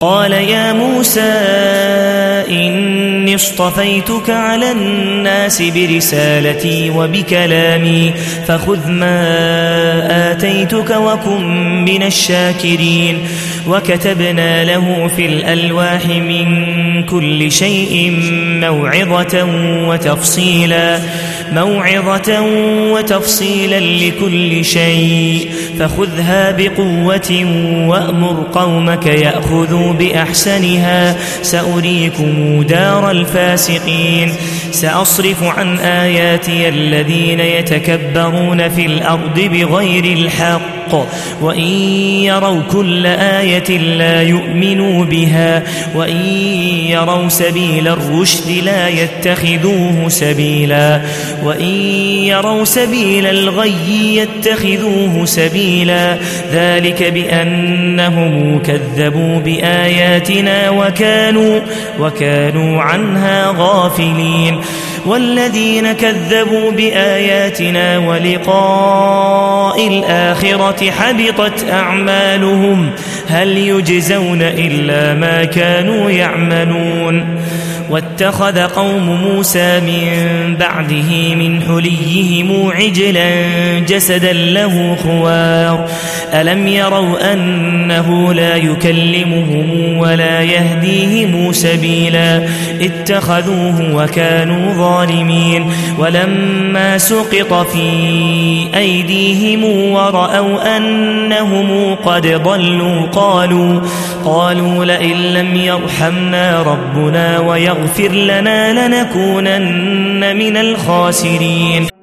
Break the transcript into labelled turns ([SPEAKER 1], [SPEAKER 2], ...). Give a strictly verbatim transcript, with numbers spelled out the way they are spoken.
[SPEAKER 1] قال يا موسى إني اصطفيتك على الناس برسالتي وبكلامي فخذ ما آتيتك وكن من الشاكرين وكتبنا له في الألواح من كل شيء موعظة وتفصيلا موعظة وتفصيلا لكل شيء فخذها بقوة وأمر قومك يأخذوا بأحسنها سأريكم دار الفاسقين سأصرف عن آياتي الذين يتكبرون في الأرض بغير الحق وإن يروا كل آية لا يؤمنوا بها وإن يروا سبيل الرشد لا يتخذوه سبيلا وإن يروا سبيل الغي يتخذوه سبيلا ذلك بأنهم كذبوا بآياتنا وكانوا, وكانوا عنها غافلين والذين كذبوا بآياتنا ولقاء الآخرة حبطت أعمالهم هل يجزون إلا ما كانوا يعملون واتخذ قوم موسى من بعده من حليهم عجلا جسدا له خوار ألم يروا أنه لا يكلمهم ولا يهديهم سبيلا اتخذوه وكانوا ظالمين ولما سقط في أيديهم ورأوا أنهم قد ضلوا قالوا, قالوا لئن لم يرحمنا ربنا ويغفر لنا لنكونن من الخاسرين.